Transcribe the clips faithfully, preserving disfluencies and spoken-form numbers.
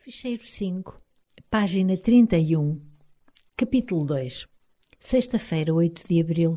Ficheiro cinco, página trinta e um, capítulo dois, sexta-feira, oito de abril.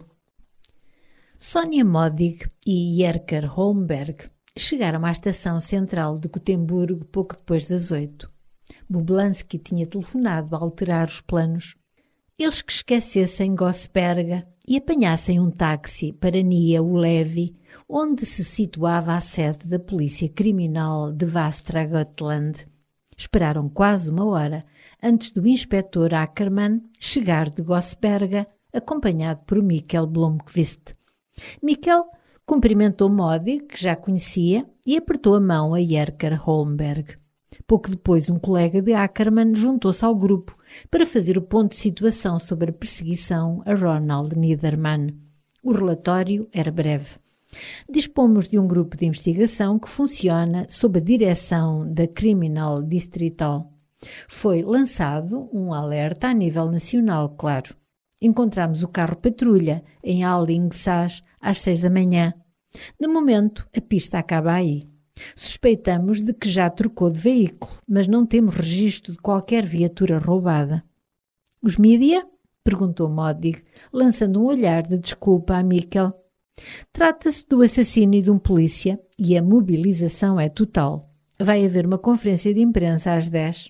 Sonja Modig e Jerker Holmberg chegaram à estação central de Gotemburgo pouco depois das oito. Bublansky tinha telefonado a alterar os planos. Eles que esquecessem Gosberga e apanhassem um táxi para Nia Ulevi, onde se situava a sede da polícia criminal de Västra Götaland. Esperaram quase uma hora antes do inspetor Ackerman chegar de Gosberga, acompanhado por Mikkel Blomqvist. Mikkel cumprimentou Modig, que já conhecia, e apertou a mão a Jerker Holmberg. Pouco depois, um colega de Ackerman juntou-se ao grupo para fazer o ponto de situação sobre a perseguição a Ronald Niedermann. O relatório era breve. Dispomos de um grupo de investigação que funciona sob a direção da Criminal Distrital. Foi lançado um alerta a nível nacional, claro. Encontramos o carro patrulha em Alingsås às seis da manhã. De momento, a pista acaba aí. Suspeitamos de que já trocou de veículo, mas não temos registro de qualquer viatura roubada. Os mídia? Perguntou Modig, lançando um olhar de desculpa a Mikkel. Trata-se do assassínio de um polícia e a mobilização é total. Vai haver uma conferência de imprensa às dez.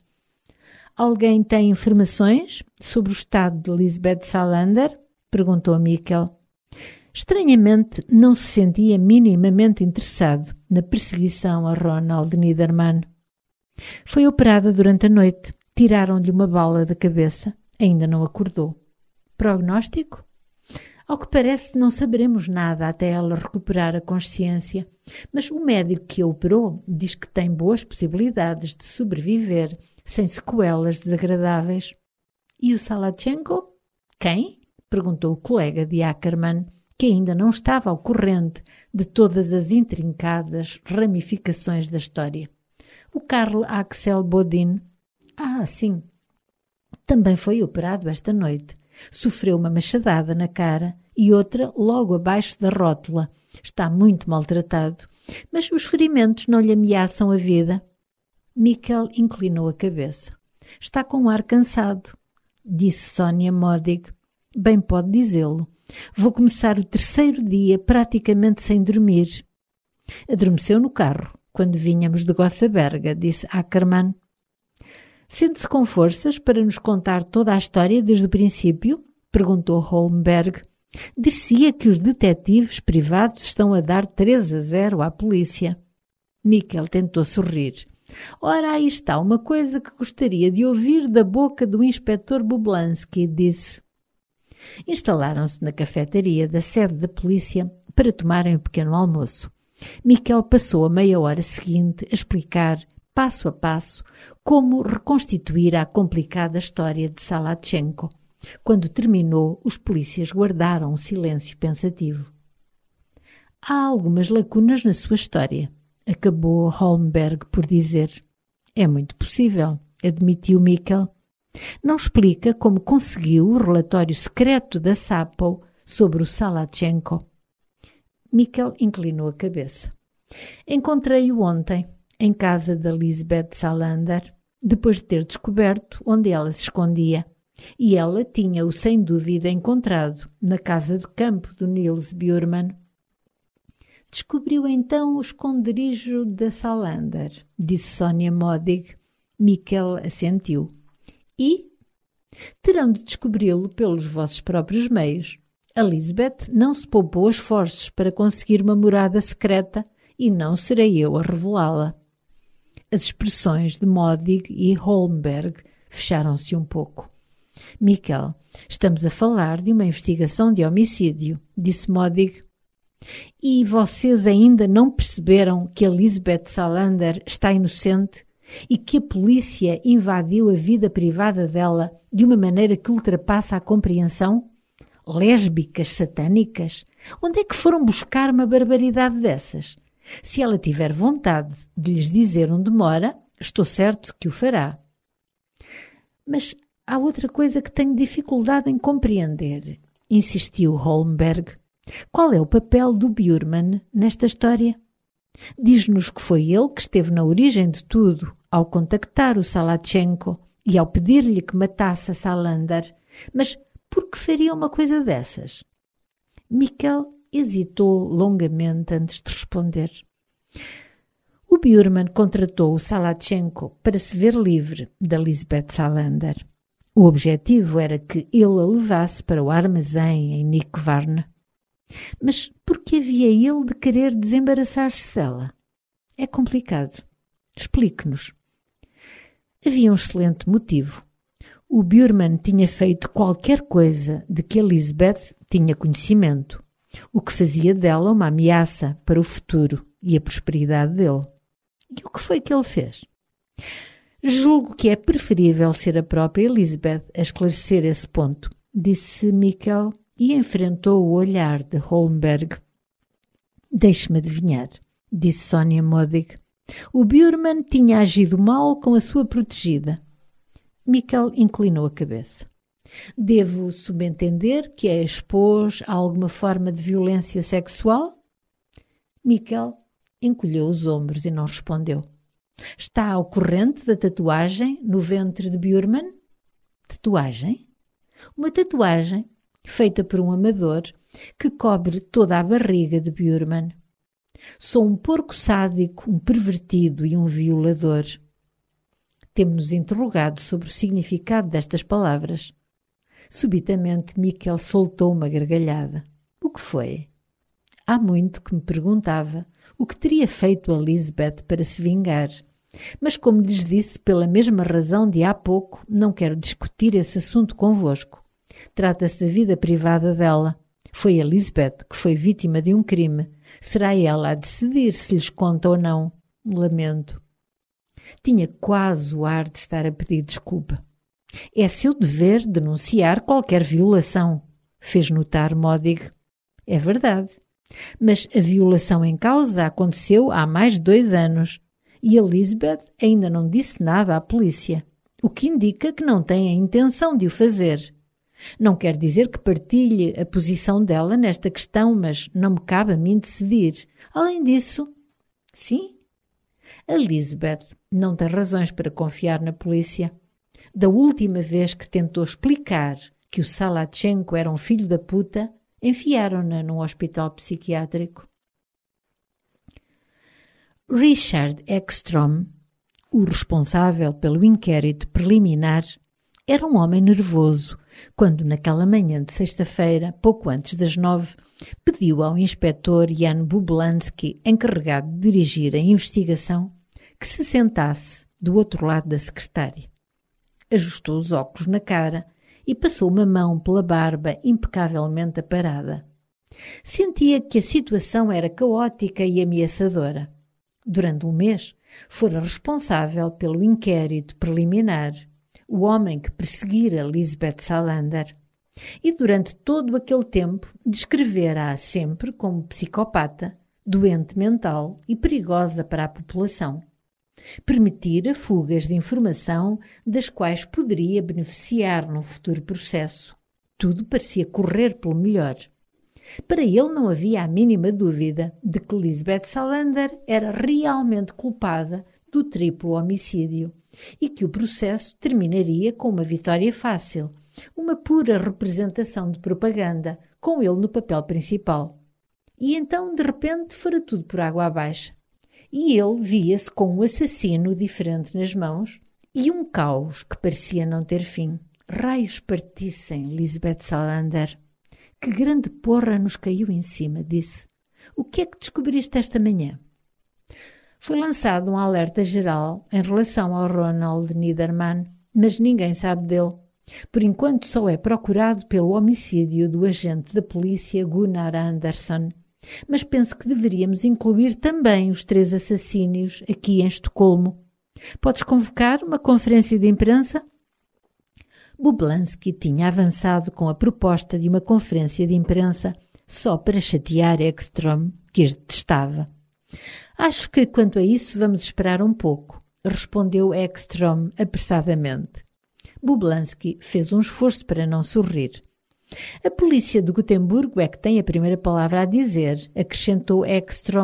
Alguém tem informações sobre o estado de Lisbeth Salander? Perguntou Mikkel. Estranhamente, não se sentia minimamente interessado na perseguição a Ronald Niedermann. Foi operada durante a noite. Tiraram-lhe uma bala da cabeça. Ainda não acordou. Prognóstico? Ao que parece, não saberemos nada até ela recuperar a consciência, mas o médico que a operou diz que tem boas possibilidades de sobreviver sem sequelas desagradáveis. E o Salachenko? Quem? Perguntou o colega de Ackerman, que ainda não estava ao corrente de todas as intrincadas ramificações da história. O Karl Axel Bodin. Ah, sim. Também foi operado esta noite. Sofreu uma machadada na cara e outra logo abaixo da rótula. Está muito maltratado, mas os ferimentos não lhe ameaçam a vida. Mikkel inclinou a cabeça. Está com um ar cansado, disse Sonja Modig. Bem pode dizê-lo. Vou começar o terceiro dia praticamente sem dormir. Adormeceu no carro, quando vínhamos de Gosberga, disse Ackerman. Sente-se com forças para nos contar toda a história desde o princípio? Perguntou Holmberg. Dir-se-ia que os detetives privados estão a dar três a zero à polícia. Mikkel tentou sorrir. Ora, aí está uma coisa que gostaria de ouvir da boca do inspetor Bublansky, disse. Instalaram-se na cafetaria da sede da polícia para tomarem o pequeno almoço. Mikkel passou a meia hora seguinte a explicar passo a passo, como reconstituir a complicada história de Salachenko. Quando terminou, os polícias guardaram um silêncio pensativo. Há algumas lacunas na sua história, acabou Holmberg por dizer. É muito possível, admitiu Mikkel. Não explica como conseguiu o relatório secreto da Sapo sobre o Salachenko. Mikkel inclinou a cabeça. Encontrei-o ontem, em casa da Lisbeth Salander, depois de ter descoberto onde ela se escondia. E ela tinha-o sem dúvida encontrado na casa de campo do Nils Bjurman. Descobriu então o esconderijo da Salander, disse Sonja Modig. Mikkel assentiu. E? Terão de descobri-lo pelos vossos próprios meios. A Lisbeth não se poupou esforços para conseguir uma morada secreta e não serei eu a revelá-la. As expressões de Modig e Holmberg fecharam-se um pouco. Mikkel, estamos a falar de uma investigação de homicídio, disse Modig. E vocês ainda não perceberam que a Lisbeth Salander está inocente e que a polícia invadiu a vida privada dela de uma maneira que ultrapassa a compreensão? Lésbicas satânicas? Onde é que foram buscar uma barbaridade dessas? Se ela tiver vontade de lhes dizer onde mora, estou certo que o fará. Mas há outra coisa que tenho dificuldade em compreender, insistiu Holmberg. Qual é o papel do Bjurman nesta história? Diz-nos que foi ele que esteve na origem de tudo, ao contactar o Salatchenko e ao pedir-lhe que matasse a Salander. Mas por que faria uma coisa dessas? Mikkel hesitou longamente antes de responder. O Bjurman contratou o Salatchenko para se ver livre da Lisbeth Salander. O objetivo era que ele a levasse para o armazém em Nykvarn. Mas por que havia ele de querer desembaraçar-se dela? É complicado. Explique-nos. Havia um excelente motivo. O Bjurman tinha feito qualquer coisa de que a Lisbeth tinha conhecimento, o que fazia dela uma ameaça para o futuro e a prosperidade dele. E o que foi que ele fez? Julgo que é preferível ser a própria Lisbeth a esclarecer esse ponto, disse Mikkel e enfrentou o olhar de Holmberg. Deixe-me adivinhar, disse Sonia Modig. O Bjurman tinha agido mal com a sua protegida. Mikkel inclinou a cabeça. Devo subentender que a expôs a alguma forma de violência sexual? Mikkel encolheu os ombros e não respondeu. Está ao corrente da tatuagem no ventre de Bjurman? Tatuagem? Uma tatuagem feita por um amador que cobre toda a barriga de Bjurman. Sou um porco sádico, um pervertido e um violador. Temos-nos interrogado sobre o significado destas palavras. Subitamente Mikkel soltou uma gargalhada. O que foi? Há muito que me perguntava o que teria feito a Lisbeth para se vingar. Mas, como lhes disse, pela mesma razão de há pouco, não quero discutir esse assunto convosco. Trata-se da vida privada dela. Foi a Lisbeth que foi vítima de um crime. Será ela a decidir se lhes conta ou não. Lamento. Tinha quase o ar de estar a pedir desculpa. É seu dever denunciar qualquer violação, fez notar Modig. É verdade. Mas a violação em causa aconteceu há mais de dois anos e a Lisbeth ainda não disse nada à polícia, o que indica que não tem a intenção de o fazer. Não quer dizer que partilhe a posição dela nesta questão, mas não me cabe a mim decidir. Além disso, sim, a Lisbeth não tem razões para confiar na polícia. Da última vez que tentou explicar que o Salatchenko era um filho da puta, enfiaram-na num hospital psiquiátrico. Richard Ekstrom, o responsável pelo inquérito preliminar, era um homem nervoso quando, naquela manhã de sexta-feira, pouco antes das nove, pediu ao inspetor Jan Bublansky, encarregado de dirigir a investigação, que se sentasse do outro lado da secretária. Ajustou os óculos na cara e passou uma mão pela barba impecavelmente aparada. Sentia que a situação era caótica e ameaçadora. Durante um mês, fora responsável pelo inquérito preliminar, o homem que perseguira Lisbeth Salander, e durante todo aquele tempo descrevera-a sempre como psicopata, doente mental e perigosa para a população. Permitira fugas de informação das quais poderia beneficiar num futuro processo. Tudo parecia correr pelo melhor. Para ele não havia a mínima dúvida de que Lisbeth Salander era realmente culpada do triplo homicídio e que o processo terminaria com uma vitória fácil, uma pura representação de propaganda, com ele no papel principal. E então, de repente, fora tudo por água abaixo. E ele via-se com um assassino diferente nas mãos e um caos que parecia não ter fim. Raios partissem, Lisbeth Salander. Que grande porra nos caiu em cima, disse. O que é que descobriste esta manhã? Foi lançado um alerta geral em relação ao Ronald Niedermann, mas ninguém sabe dele. Por enquanto só é procurado pelo homicídio do agente da polícia Gunnar Andersson. Mas penso que deveríamos incluir também os três assassínios aqui em Estocolmo. Podes convocar uma conferência de imprensa? Bublansky tinha avançado com a proposta de uma conferência de imprensa só para chatear Ekstrom, que as detestava. Acho que, quanto a isso, vamos esperar um pouco, respondeu Ekstrom apressadamente. Bublansky fez um esforço para não sorrir. A polícia de Gotemburgo é que tem a primeira palavra a dizer, acrescentou Ekstrom,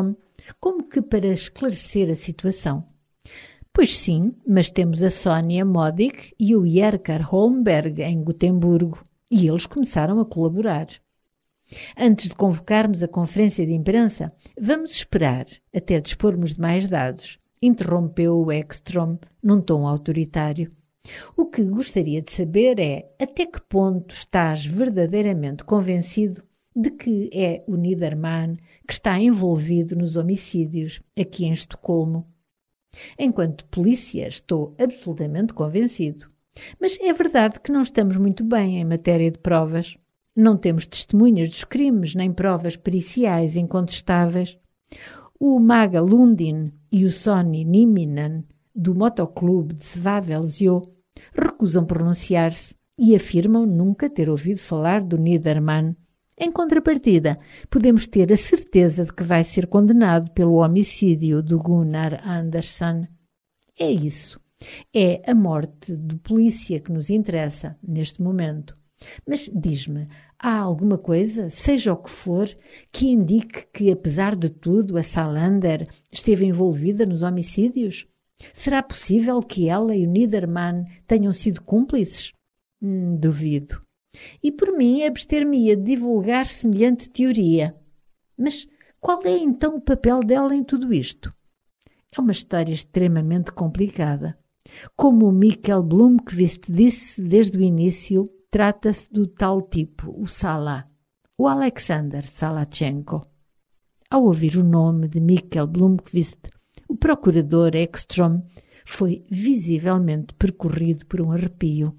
como que para esclarecer a situação. Pois sim, mas temos a Sonia Modig e o Jerker Holmberg em Gotemburgo, e eles começaram a colaborar. Antes de convocarmos a conferência de imprensa, vamos esperar até dispormos de mais dados, interrompeu o Ekstrom num tom autoritário. O que gostaria de saber é até que ponto estás verdadeiramente convencido de que é o Niedermann que está envolvido nos homicídios aqui em Estocolmo. Enquanto polícia, estou absolutamente convencido. Mas é verdade que não estamos muito bem em matéria de provas. Não temos testemunhas dos crimes, nem provas periciais incontestáveis. O Maga Lundin e o Sonny Nieminen, do motoclube de Svavelzio, recusam pronunciar-se e afirmam nunca ter ouvido falar do Niedermann. Em contrapartida, podemos ter a certeza de que vai ser condenado pelo homicídio do Gunnar Andersson. É isso. É a morte do polícia que nos interessa neste momento. Mas diz-me, há alguma coisa, seja o que for, que indique que, apesar de tudo, a Salander esteve envolvida nos homicídios? Será possível que ela e o Niedermann tenham sido cúmplices? Hum, duvido. E por mim abster-me-ia de divulgar semelhante teoria. Mas qual é então o papel dela em tudo isto? É uma história extremamente complicada. Como o Mikkel Blomqvist disse desde o início, trata-se do tal tipo, o Sala, o Alexander Salachenko. Ao ouvir o nome de Mikkel Blomqvist, o procurador Ekstrom foi visivelmente percorrido por um arrepio.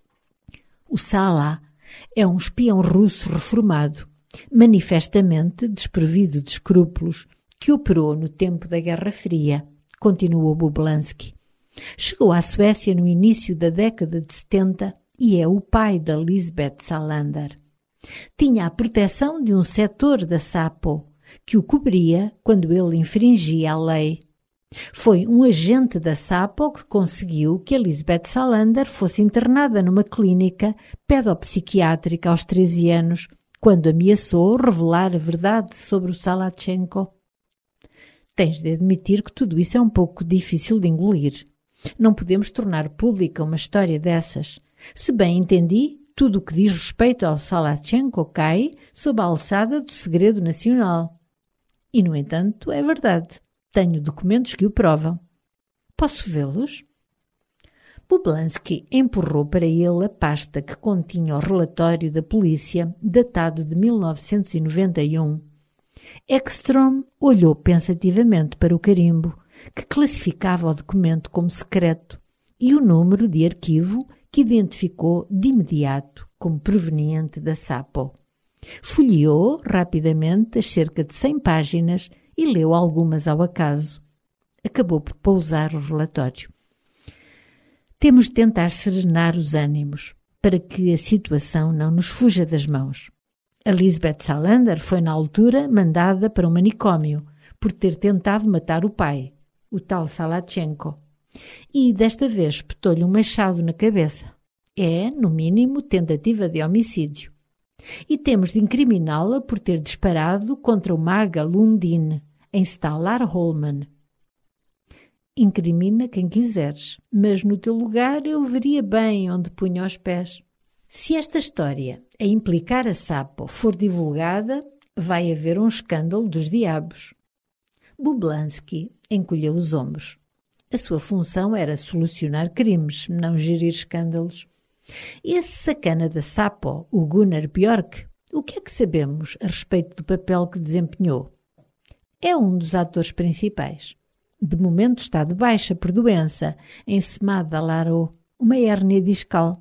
O Sala é um espião russo reformado, manifestamente desprovido de escrúpulos, que operou no tempo da Guerra Fria, continuou Bublansky. Chegou à Suécia no início da década de setenta e é o pai da Lisbeth Salander. Tinha a proteção de um setor da SAPO, que o cobria quando ele infringia a lei. Foi um agente da SAPO que conseguiu que a Lisbeth Salander fosse internada numa clínica pedopsiquiátrica aos treze anos, quando ameaçou revelar a verdade sobre o Salachenko. Tens de admitir que tudo isso é um pouco difícil de engolir. Não podemos tornar pública uma história dessas. Se bem entendi, tudo o que diz respeito ao Salachenko cai sob a alçada do segredo nacional. E, no entanto, é verdade. Tenho documentos que o provam. Posso vê-los? Bublansky empurrou para ele a pasta que continha o relatório da polícia, datado de mil novecentos e noventa e um. Ekstrom olhou pensativamente para o carimbo, que classificava o documento como secreto, e o número de arquivo que identificou de imediato como proveniente da SAPO. Folheou rapidamente as cerca de cem páginas e leu algumas ao acaso. Acabou por pausar o relatório. Temos de tentar serenar os ânimos, para que a situação não nos fuja das mãos. A Lisbeth Salander foi, na altura, mandada para um manicômio, por ter tentado matar o pai, o tal Salachenko. E, desta vez, espetou-lhe um machado na cabeça. É, no mínimo, tentativa de homicídio. E temos de incriminá-la por ter disparado contra o Maga Lundin, em Stalar-Holmen. Incrimina quem quiseres, mas no teu lugar eu veria bem onde punha os pés. Se esta história, a implicar a SAPO, for divulgada, vai haver um escândalo dos diabos. Bublansky encolheu os ombros. A sua função era solucionar crimes, não gerir escândalos. Esse sacana da SAPO, o Gunnar Björk, o que é que sabemos a respeito do papel que desempenhou? É um dos atores principais. De momento está de baixa por doença, em Semadalaró, uma hérnia discal.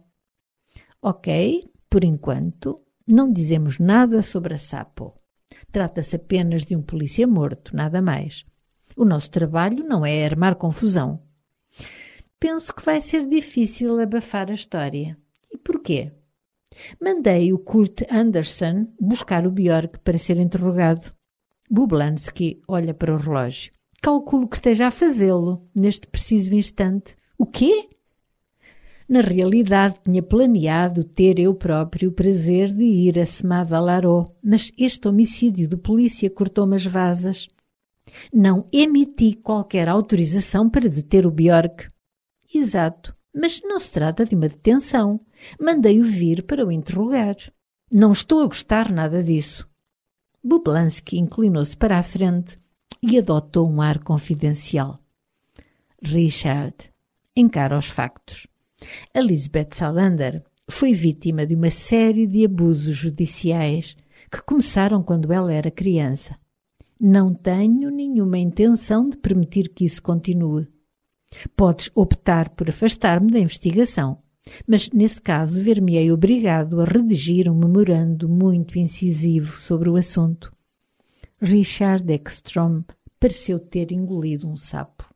Ok, por enquanto, não dizemos nada sobre a SAPO. Trata-se apenas de um polícia morto, nada mais. O nosso trabalho não é armar confusão. Penso que vai ser difícil abafar a história. E porquê? Mandei o Kurt Andersson buscar o Björk para ser interrogado. Bublansky olha para o relógio. Calculo que esteja a fazê-lo, neste preciso instante. O quê? Na realidade, tinha planeado ter eu próprio o prazer de ir a Semadalaró, mas este homicídio do polícia cortou-me as vasas. Não emiti qualquer autorização para deter o Bjork. Exato, mas não se trata de uma detenção. Mandei-o vir para o interrogar. Não estou a gostar nada disso. Boblansky inclinou-se para a frente e adotou um ar confidencial. Richard, encara os factos. A Lisbeth Salander foi vítima de uma série de abusos judiciais que começaram quando ela era criança. Não tenho nenhuma intenção de permitir que isso continue. Podes optar por afastar-me da investigação, mas nesse caso ver-me-ei obrigado a redigir um memorando muito incisivo sobre o assunto. Richard Ekstrom pareceu ter engolido um sapo.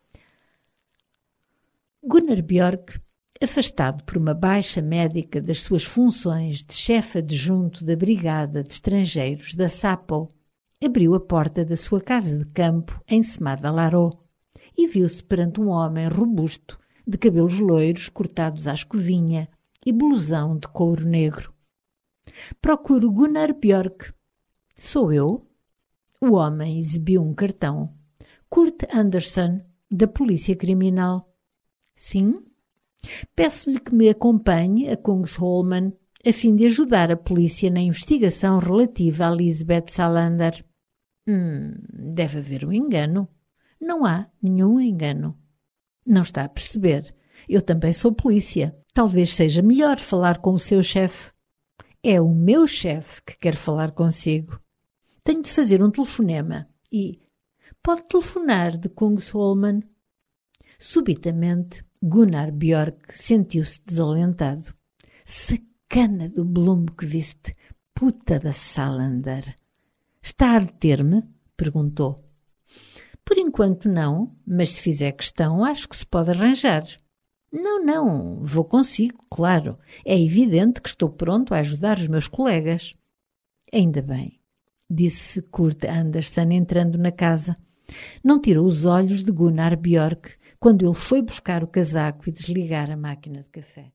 Gunnar Bjork, afastado por uma baixa médica das suas funções de chefe adjunto da Brigada de Estrangeiros da SAPO, abriu a porta da sua casa de campo em Semada-Laró e viu-se perante um homem robusto, de cabelos loiros cortados à escovinha e blusão de couro negro. Procuro Gunnar Bjork. Sou eu? O homem exibiu um cartão. Kurt Anderson, da Polícia Criminal. Sim? Peço-lhe que me acompanhe a Kungsholmen a fim de ajudar a polícia na investigação relativa a Lisbeth Salander. Hum, deve haver um engano. Não há nenhum engano. Não está a perceber. Eu também sou polícia. Talvez seja melhor falar com o seu chefe. É o meu chefe que quer falar consigo. Tenho de fazer um telefonema e... Pode telefonar de Kungsholmen? Subitamente, Gunnar Bjork sentiu-se desalentado. Sacana do Blomqvist, puta da Salander. Está a deter-me? Perguntou. Por enquanto não, mas se fizer questão, acho que se pode arranjar. Não, não, vou consigo, claro. É evidente que estou pronto a ajudar os meus colegas. Ainda bem, disse Kurt Anderson entrando na casa. Não tirou os olhos de Gunnar Bjork quando ele foi buscar o casaco e desligar a máquina de café.